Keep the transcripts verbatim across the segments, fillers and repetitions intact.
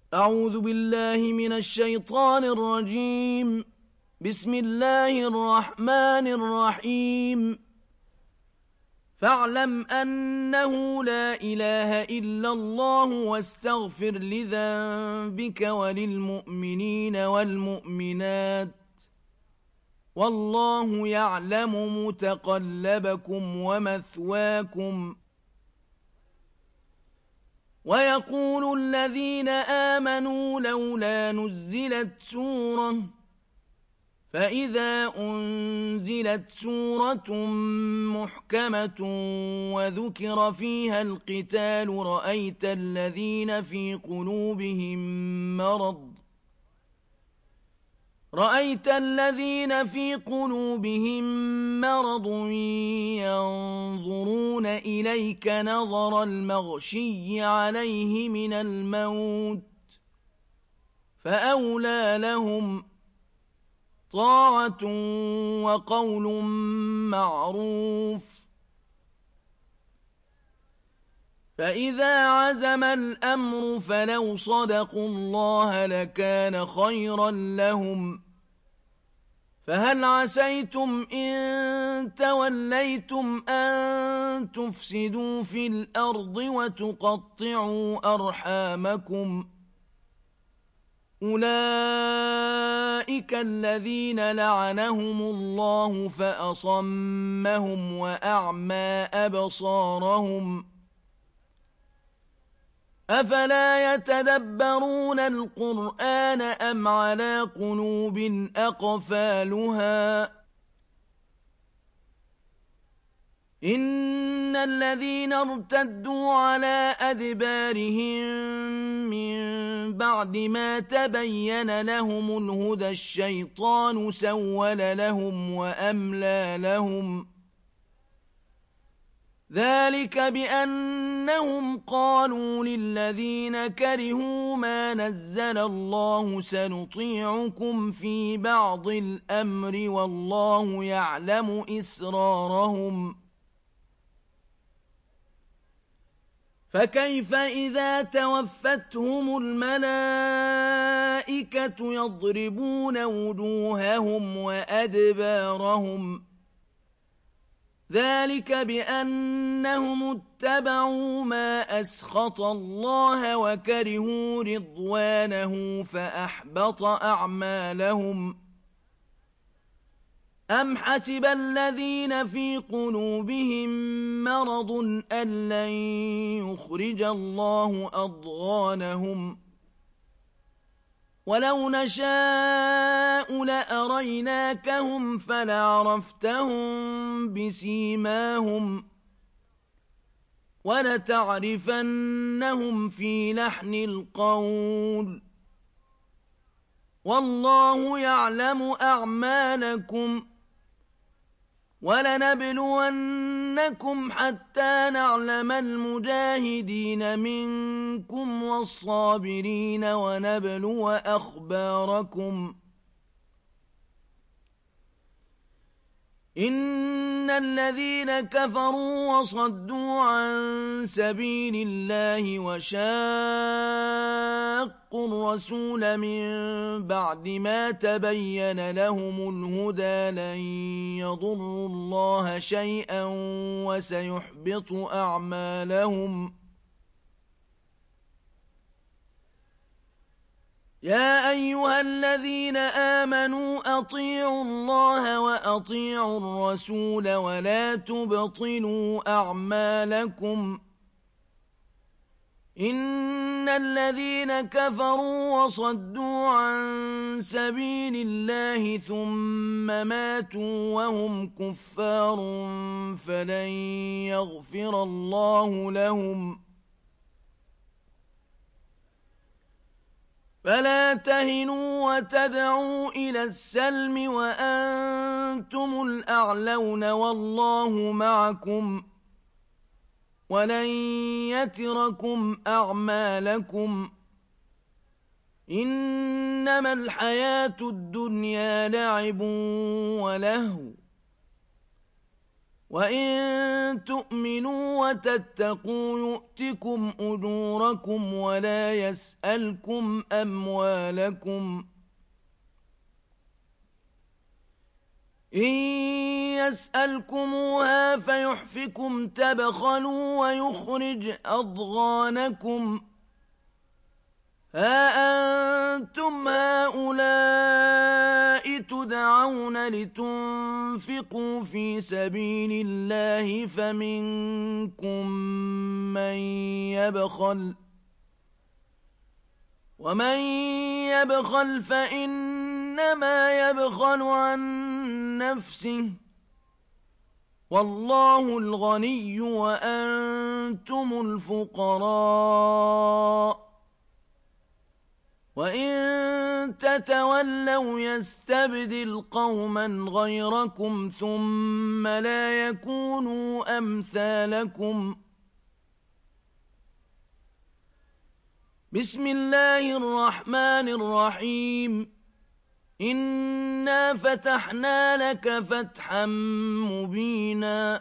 أعوذ بالله من الشيطان الرجيم. بسم الله الرحمن الرحيم. فاعلم أنه لا إله إلا الله واستغفر لذنبك وللمؤمنين والمؤمنات والله يعلم متقلبكم ومثواكم. ويقول الذين آمنوا لولا نزلت سورة فإذا أنزلت سورة محكمة وذكر فيها القتال رأيت الذين في قلوبهم مرض رأيت الذين في قلوبهم مرض ينظرون إليك نظر المغشي عليه من الموت فأولى لهم طاعة وقول معروف. فإذا عزم الأمر فلو صدقوا الله لكان خيرا لهم. فهل عسيتم إن توليتم أن تفسدوا في الأرض وتقطعوا أرحامكم أولئك الذين لعنهم الله فأصمهم وأعمى أبصارهم أفلا يتدبرون القرآن أم على قلوب أقفالها إن الذين ارتدوا على أدبارهم من بعد ما تبين لهم الهدى الشيطان سول لهم وأملى لهم ذلك بأنهم قالوا للذين كرهوا ما نزل الله سنطيعكم في بعض الأمر والله يعلم إسرارهم فكيف إذا توفتهم الملائكة يضربون وجوههم وأدبارهم ذلك بأنهم اتبعوا ما أسخط الله وكرهوا رضوانه فأحبط أعمالهم أم حسب الذين في قلوبهم مرض أن لن يخرج الله أضغانهم ولو نشاء لأريناكهم فلعرفتهم بسيماهم ولتعرفنهم في لحن القول والله يعلم أعمالكم ولنبلونكم حتى نعلم المجاهدين منكم والصابرين ونبلو أخباركم إن الذين كفروا وصدوا عن سبيل الله وشاقوا الرسول من بعد ما تبين لهم الهدى لن يضروا الله شيئا وسيحبط أعمالهم يا أيها الذين آمنوا أطيعوا الله وأطيعوا الرسول ولا تبطلوا أعمالكم إن الذين كفروا وصدوا عن سبيل الله ثم ماتوا وهم كفار فلن يغفر الله لهم فلا تهنوا وتدعوا إلى السلم وأنتم الأعلون والله معكم ولن يتركم أعمالكم إنما الحياة الدنيا لعب ولهو وَإِن تُؤْمِنُوا وَتَتَّقُوا يُؤْتِكُمْ أُجُورَكُمْ وَلَا يَسْأَلْكُمْ أَمْوَالَكُمْ إِن يَسْأَلْكُمُوهَا فَيُحْفِكُمْ تَبْخَلُوا وَيُخْرِجْ أَضْغَانَكُمْ هَا أَنتُمْ هَٰؤُلَاءِ تُدْعَوْنَ لِتُنفِقُوا فِي سَبِيلِ اللَّهِ فَمِنكُم مَّن يَبْخَلُ ۖ وَمَن يَبْخَلْ فَإِنَّمَا يَبْخَلُ عَن نَّفْسِهِ ۚ وَاللَّهُ الْغَنِيُّ وَأَنتُمُ الْفُقَرَاءُ ۚ وَإِن تَتَوَلَّوْا يَسْتَبْدِلْ قَوْمًا غَيْرَكُمْ ثُمَّ لَا يَكُونُوا أَمْثَالَكُمْ. بسم الله الرحمن الرحيم إنا فتحنا لك فتحا مبينا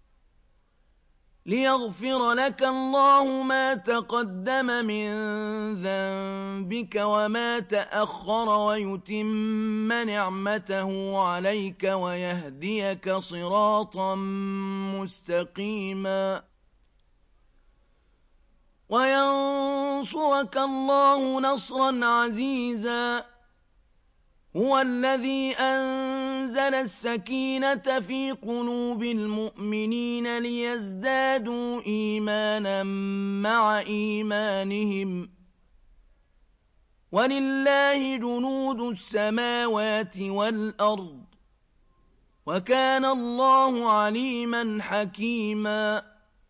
ليغفر لك الله ما تقدم من ذنبك وما تأخر ويتم نعمته عليك ويهديك صراطا مستقيما وينصرك الله نصرا عزيزا هو الذي أنزل السكينة في قلوب المؤمنين ليزدادوا إيمانا مع إيمانهم ولله جنود السماوات والأرض وكان الله عليما حكيما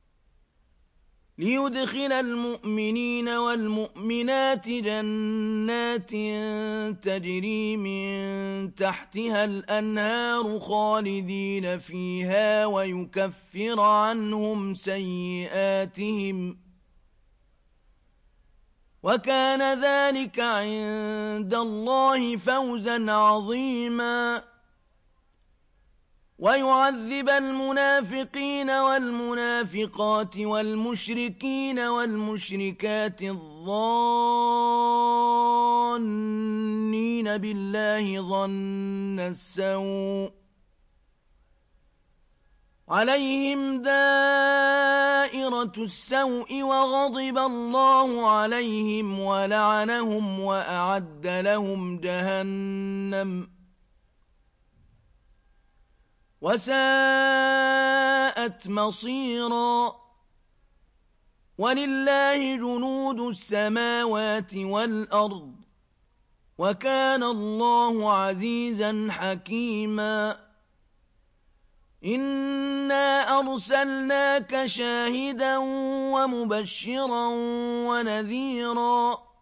ليدخل المؤمنين والمؤمنات جنات تجري من تحتها الأنهار خالدين فيها ويكفر عنهم سيئاتهم وكان ذلك عند الله فوزا عظيما ويعذب المنافقين والمنافقات والمشركين والمشركات الظانين بالله ظن السوء عليهم دائرة السوء وغضب الله عليهم ولعنهم وأعد لهم جهنم وساءت مصيرا ولله جنود السماوات والأرض وكان الله عزيزا حكيما إنا أرسلناك شاهدا ومبشرا ونذيرا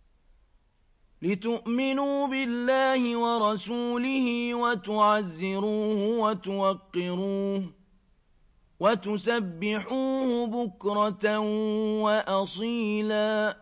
لتؤمنوا بالله ورسوله وتعزروه وتوقروه وتسبحوه بكرة وأصيلا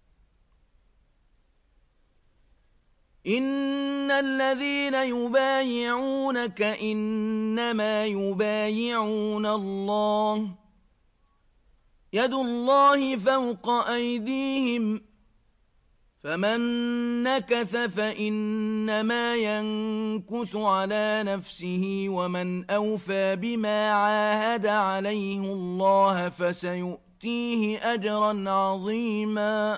إن الذين يبايعونك إنما يبايعون الله يد الله فوق أيديهم فمن نكث فإنما ينكث على نفسه ومن أوفى بما عاهد عليه الله فسيؤتيه أجرا عظيما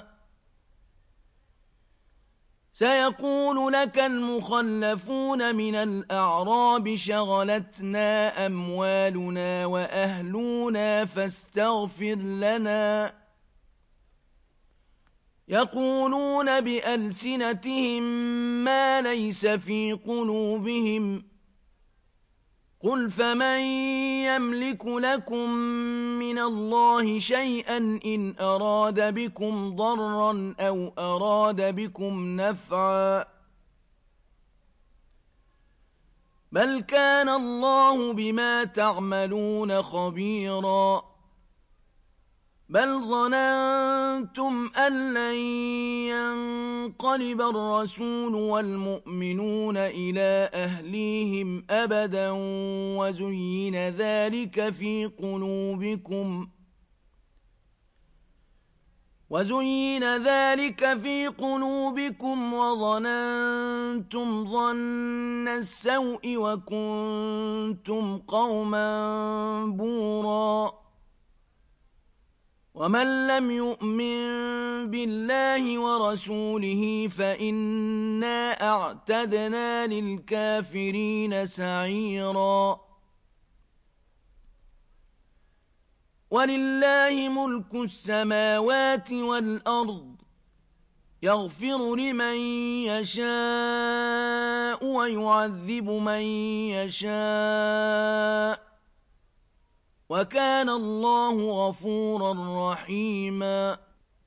سيقول لك المخلفون من الأعراب شغلتنا أموالنا وأهلنا فاستغفر لنا يقولون بألسنتهم ما ليس في قلوبهم قل فمن يملك لكم من الله شيئا إن أراد بكم ضرا أو أراد بكم نفعا بل كان الله بما تعملون خبيرا بل ظننتم أن لن ينقلب الرسول والمؤمنون إلى أهليهم أبدا وزين ذلك في قلوبكم وزين ذلك في قلوبكم وظننتم ظن السوء وكنتم قوما بورا ومن لم يؤمن بالله ورسوله فإنا أعتدنا للكافرين سعيرا ولله ملك السماوات والأرض يغفر لمن يشاء ويعذب من يشاء وكان الله غفورا رحيما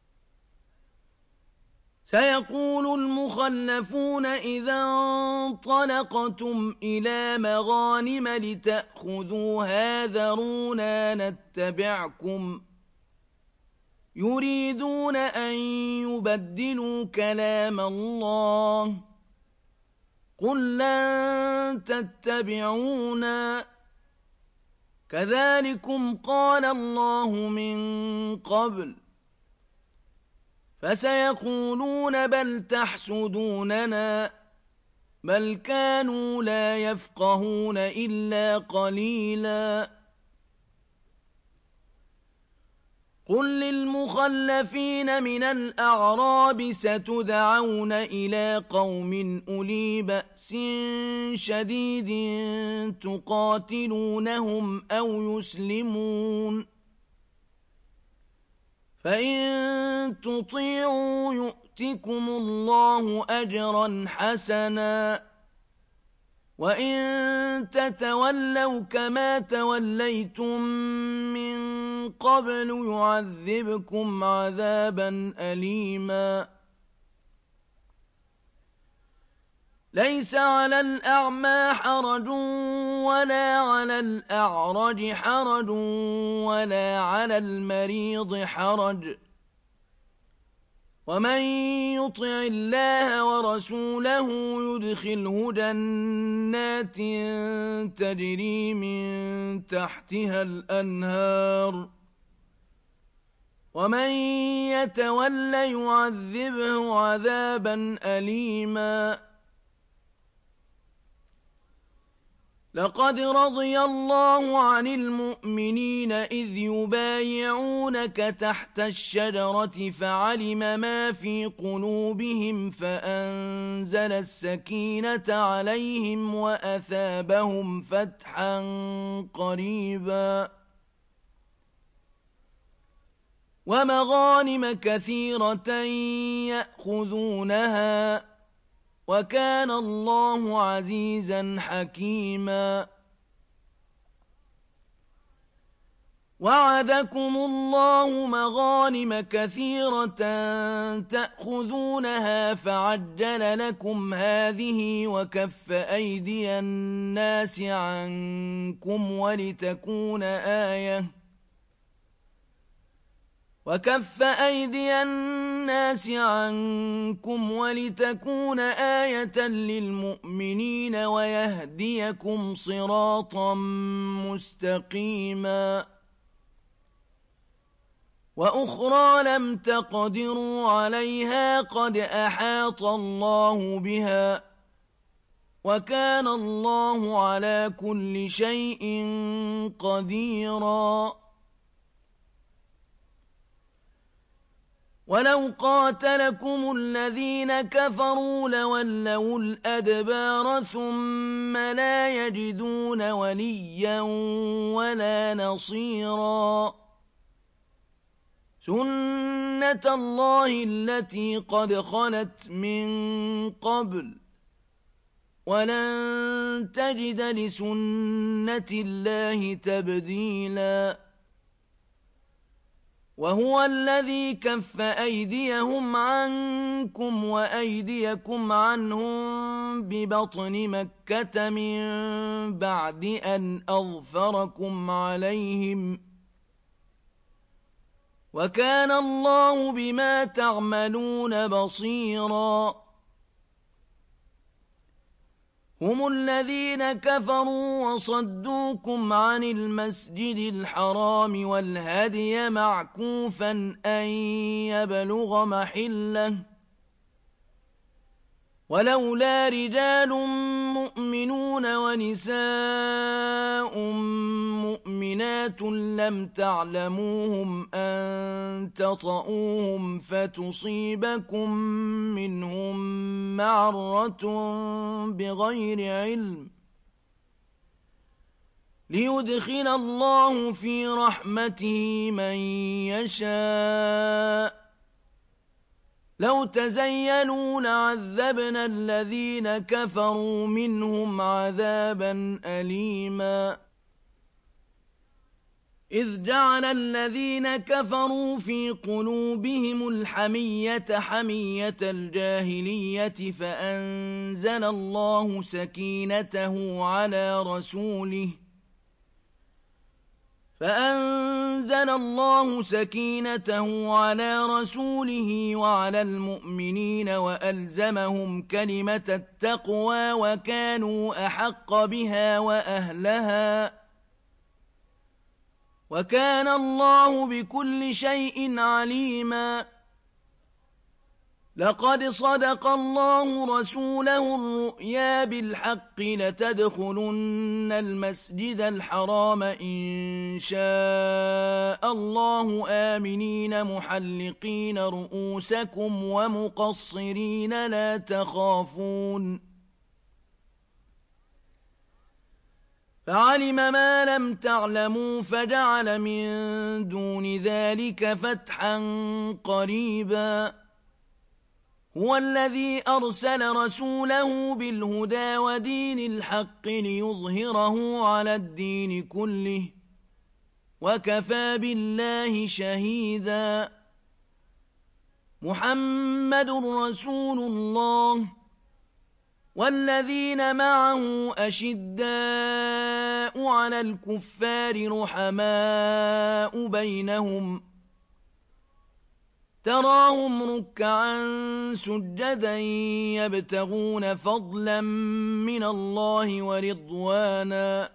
سيقول المخلفون إذا انطلقتم إلى مغانم لتأخذوها ذرونا نتبعكم يريدون أن يبدلوا كلام الله قل لن تتبعونا كذلكم قال الله من قبل فسيقولون بل تحسدوننا بل كانوا لا يفقهون إلا قليلا قل للمخلفين من الأعراب ستدعون إلى قوم أولي بأس شديد تقاتلونهم أو يسلمون فإن تطيعوا يؤتكم الله أجرا حسنا وإن تتولوا كما توليتم من قبل يعذبكم عذابا أليما ليس على الأعمى حرج ولا على الأعرج حرج ولا على المريض حرج ومن يطع الله ورسوله يدخله جنات تجري من تحتها الأنهار ومن يتول يعذبه عذابا أليما لقد رضي الله عن المؤمنين إذ يبايعونك تحت الشجرة فعلم ما في قلوبهم فأنزل السكينة عليهم وأثابهم فتحا قريبا ومغانم كثيرة يأخذونها وكان الله عزيزا حكيما وعدكم الله مغانم كثيرة تأخذونها فعجل لكم هذه وكف أيدي الناس عنكم ولتكون آية وكف أيدي الناس عنكم ولتكون آية للمؤمنين ويهديكم صراطا مستقيما وأخرى لم تقدروا عليها قد أحاط الله بها وكان الله على كل شيء قديرا ولو قاتلكم الذين كفروا لولوا الأدبار ثم لا يجدون وليا ولا نصيرا سنة الله التي قد خلت من قبل ولن تجد لسنة الله تبديلا وهو الذي كف أيديهم عنكم وأيديكم عنهم ببطن مكة من بعد أن أظفركم عليهم وكان الله بما تعملون بصيرا هم الذين كفروا وصدوكم عن المسجد الحرام والهدي معكوفا أن يبلغ محله ولولا رجال مؤمنون ونساء مؤمنات لم تعلموهم أن تطؤوهم فتصيبكم منهم معرة بغير علم ليدخل الله في رحمته من يشاء لو تزينوا لعذبنا الذين كفروا منهم عذابا أليما إذ جعل الذين كفروا في قلوبهم الحمية حمية الجاهلية فأنزل الله سكينته على رسوله فأنزل الله سكينته على رسوله وعلى المؤمنين وألزمهم كلمة التقوى وكانوا أحق بها وأهلها وكان الله بكل شيء عليما لقد صدق الله رسوله الرؤيا بالحق لتدخلن المسجد الحرام إن شاء الله آمنين محلقين رؤوسكم ومقصرين لا تخافون فعلم ما لم تعلموا فجعل من دون ذلك فتحا قريبا هو الذي أرسل رسوله بالهدى ودين الحق ليظهره على الدين كله وكفى بالله شهيدا محمد رسول الله والذين معه أشداء على الكفار رحماء بينهم تراهم ركعا سجدا يبتغون فضلا من الله ورضوانا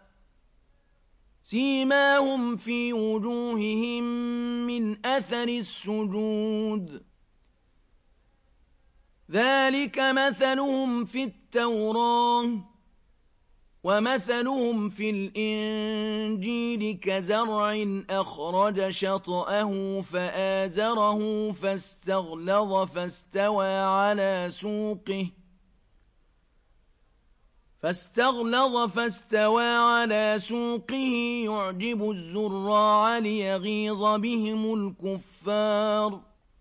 سيماهم في وجوههم من أثر السجود ذلك مثلهم في التوراة ومثلهم في الإنجيل كزرع أخرج شطأه فآزره فاستغلظ فاستوى على سوقه فاستغلظ فاستوى على سوقه يعجب الزراع ليغيظ بهم الكفار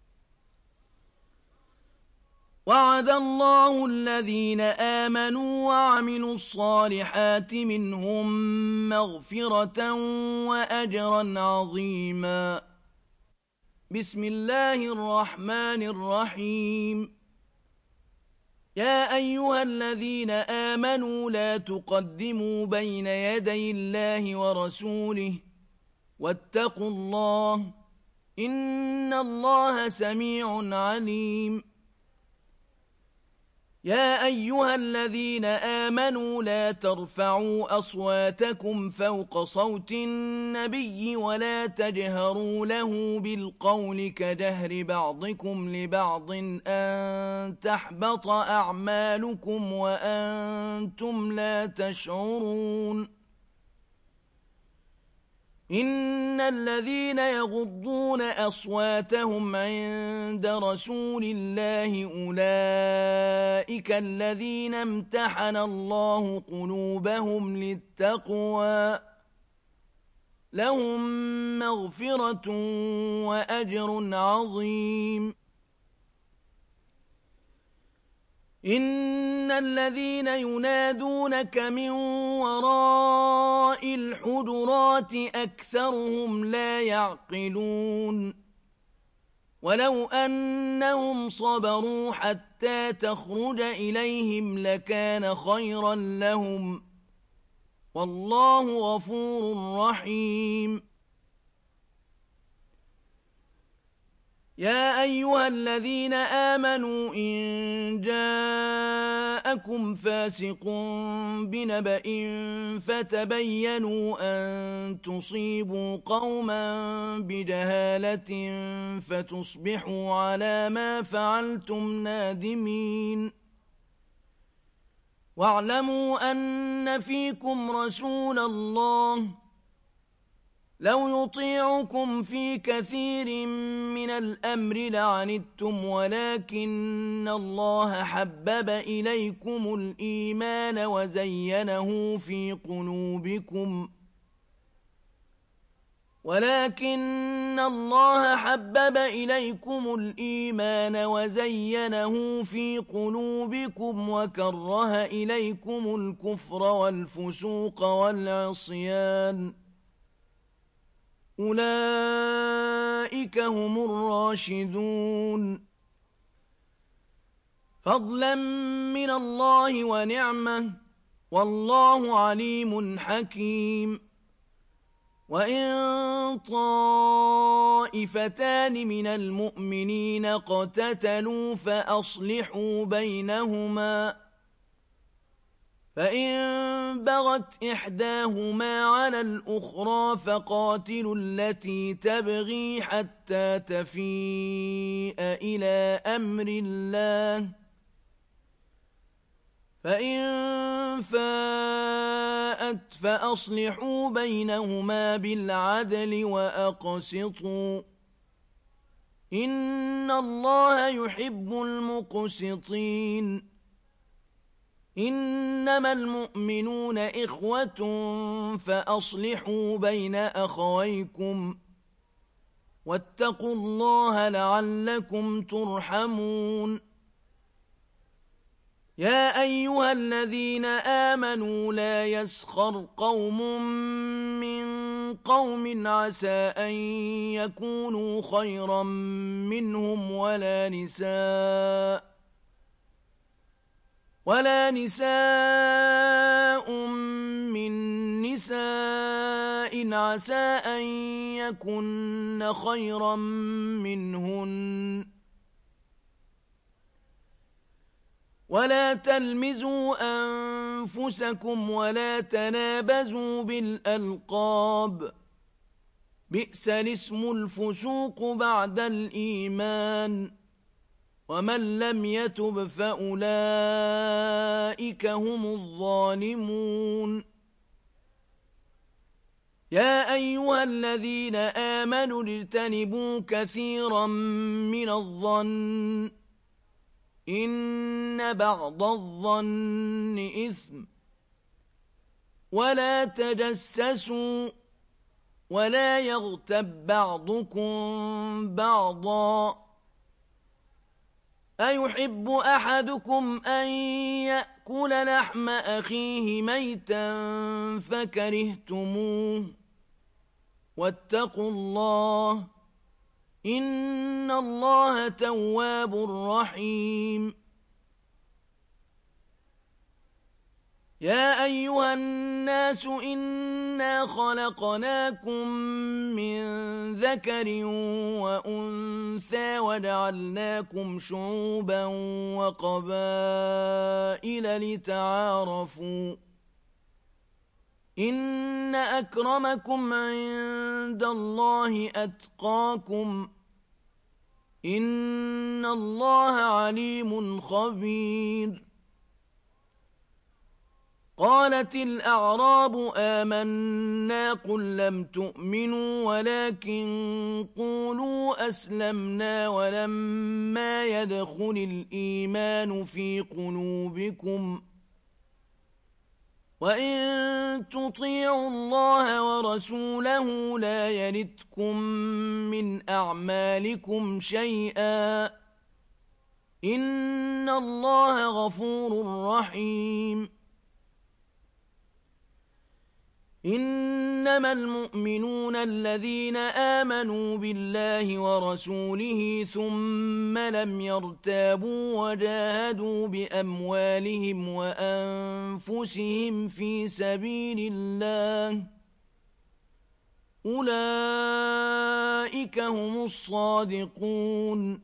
وعد الله الذين آمنوا وعملوا الصالحات منهم مغفرة وأجرا عظيما بسم الله الرحمن الرحيم يا أيها الذين آمنوا لا تقدموا بين يدي الله ورسوله واتقوا الله إن الله سميع عليم يا أيها الذين آمنوا لا ترفعوا أصواتكم فوق صوت النبي ولا تجهروا له بالقول كجهر بعضكم لبعض أن تحبط أعمالكم وأنتم لا تشعرون إن الذين يغضون أصواتهم عند رسول الله أولئك الذين امتحن الله قلوبهم للتقوى لهم مغفرة وأجر عظيم إن الذين ينادونك من وراء الحجرات أكثرهم لا يعقلون ولو أنهم صبروا حتى تخرج إليهم لكان خيرا لهم والله غفور رحيم يا أيها الذين آمنوا إن جاءكم فاسق بنبأ فتبينوا أن تصيبوا قوما بجهالة فتصبحوا على ما فعلتم نادمين واعلموا أن فيكم رسول الله لو يطيعكم في كثير من الأمر لعنتم ولكن الله حبب إليكم الإيمان وزينه في قلوبكم ولكن الله حبب إليكم الإيمان وزينه في قلوبكم وكره إليكم الكفر والفسوق والعصيان أولئك هم الراشدون فضلا من الله ونعمة والله عليم حكيم وإن طائفتان من المؤمنين اقتتلوا فأصلحوا بينهما فإن بغت إحداهما على الأخرى فقاتلوا التي تبغي حتى تفيء إلى أمر الله فإن فاءت فأصلحوا بينهما بالعدل وأقسطوا إن الله يحب المقسطين إنما المؤمنون إخوة فأصلحوا بين أخويكم واتقوا الله لعلكم ترحمون يا أيها الذين آمنوا لا يسخر قوم من قوم عسى أن يكونوا خيرا منهم ولا نساء ولا نساء من نساء عسى أن يكن خيرا منهن ولا تلمزوا أنفسكم ولا تنابزوا بالألقاب بئس الاسم الفسوق بعد الإيمان ومن لم يتب فأولئك هم الظالمون يا أيها الذين آمنوا اجتنبوا كثيرا من الظن إن بعض الظن إثم ولا تجسسوا ولا يغتب بعضكم بعضا أيحب أحدكم أن يأكل لحم أخيه ميتا فكرهتموه واتقوا الله إن الله تواب رحيم يا أيها الناس إنا خلقناكم من ذكر وأنثى وجعلناكم شعوبا وقبائل لتعارفوا إن أكرمكم عند الله أتقاكم إن الله عليم خبير قالت الأعراب آمنا قل لم تؤمنوا ولكن قولوا أسلمنا ولما يدخل الإيمان في قلوبكم وإن تطيعوا الله ورسوله لا يلتكم من أعمالكم شيئا إن الله غفور رحيم إنما المؤمنون الذين آمنوا بالله ورسوله ثم لم يرتابوا وجاهدوا بأموالهم وأنفسهم في سبيل الله أولئك هم الصادقون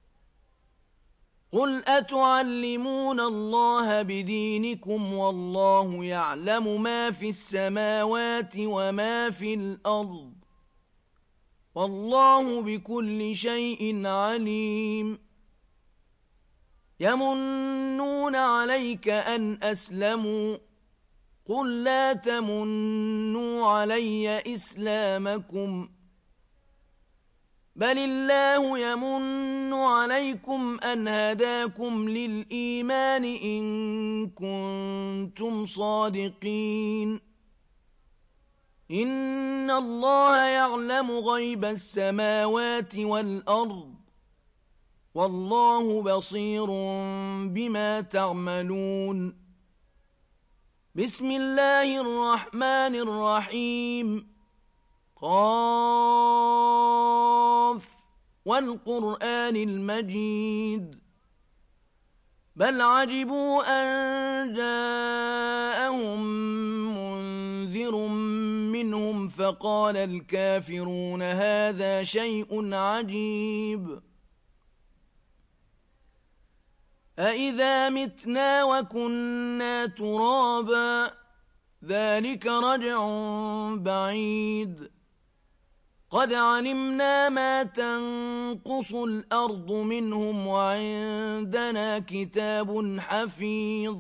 قل أتعلمون الله بدينكم والله يعلم ما في السماوات وما في الأرض والله بكل شيء عليم يمنون عليك أن أسلموا قل لا تمنوا علي إسلامكم بل الله يمن عليكم أن هداكم للإيمان إن كنتم صادقين إن الله يعلم غيب السماوات والأرض والله بصير بما تعملون بسم الله الرحمن الرحيم قاف والقرآن المجيد بل عجبوا أن جاءهم منذر منهم فقال الكافرون هذا شيء عجيب أإذا متنا وكنا ترابا ذلك رجع بعيد قد علمنا ما تنقص الأرض منهم وعندنا كتاب حفيظ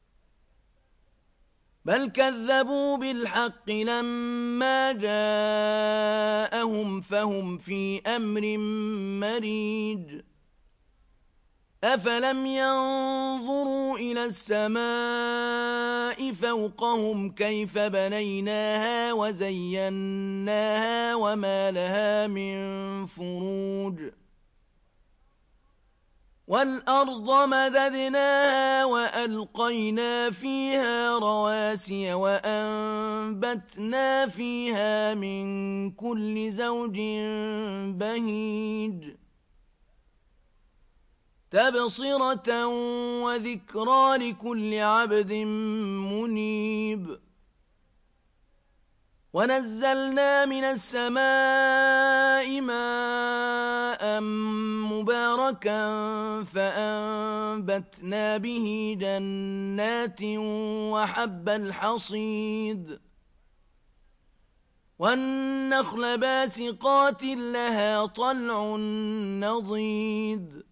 بل كذبوا بالحق لما جاءهم فهم في أمر مريج أفلم ينظروا إلى السماء فوقهم كيف بنيناها وزيناها وما لها من فروج والأرض مددناها وألقينا فيها رواسي وأنبتنا فيها من كل زوج بهيج تبصرة وذكرى لكل عبد منيب ونزلنا من السماء ماء مباركا فأنبتنا به جنات وحب الحصيد والنخل باسقات لها طلع نضيد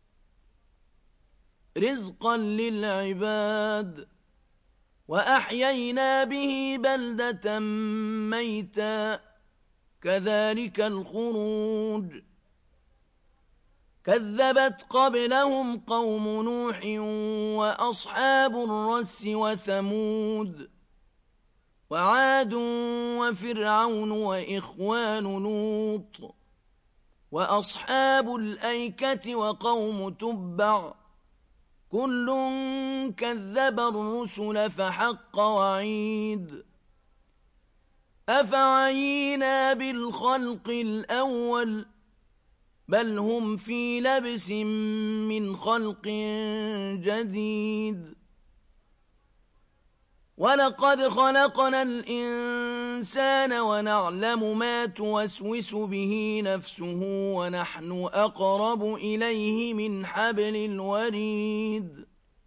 رزقا للعباد وأحيينا به بلدة ميتا كذلك الخروج كذبت قبلهم قوم نوح وأصحاب الرس وثمود وعاد وفرعون وإخوان لوط وأصحاب الأيكة وقوم تبع كل كذب الرسل فحق وعيد أفعينا بالخلق الأول بل هم في لبس من خلق جديد ولقد خلقنا الإنسان ونعلم ما توسوس به نفسه ونحن أقرب إليه من حبل الوريد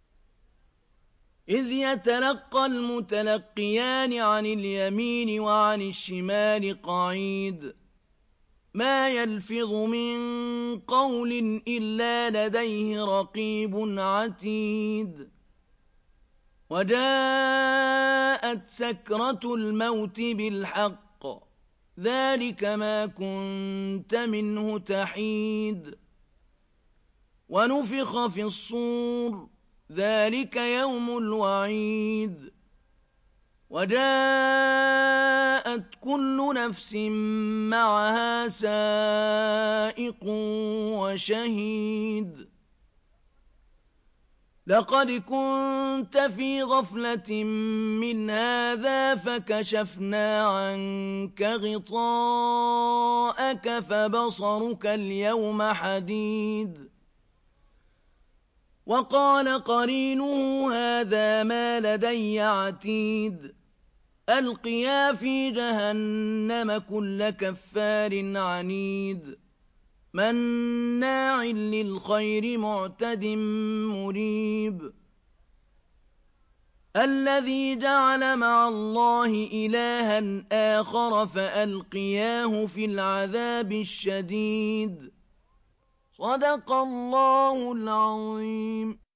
إذ يتلقى المتلقيان عن اليمين وعن الشمال قعيد ما يلفظ من قول إلا لديه رقيب عتيد وجاءت سكرة الموت بالحق ذلك ما كنت منه تحيد ونفخ في الصور ذلك يوم الوعيد وجاءت كل نفس معها سائق وشهيد لقد كنت في غفلة من هذا فكشفنا عنك غطاءك فبصرك اليوم حديد وقال قرينه هذا ما لدي عتيد ألقيا في جهنم كل كفار عنيد مناع للخير معتد مريب الذي جعل مع الله إلها آخر فألقياه في العذاب الشديد صدق الله العظيم.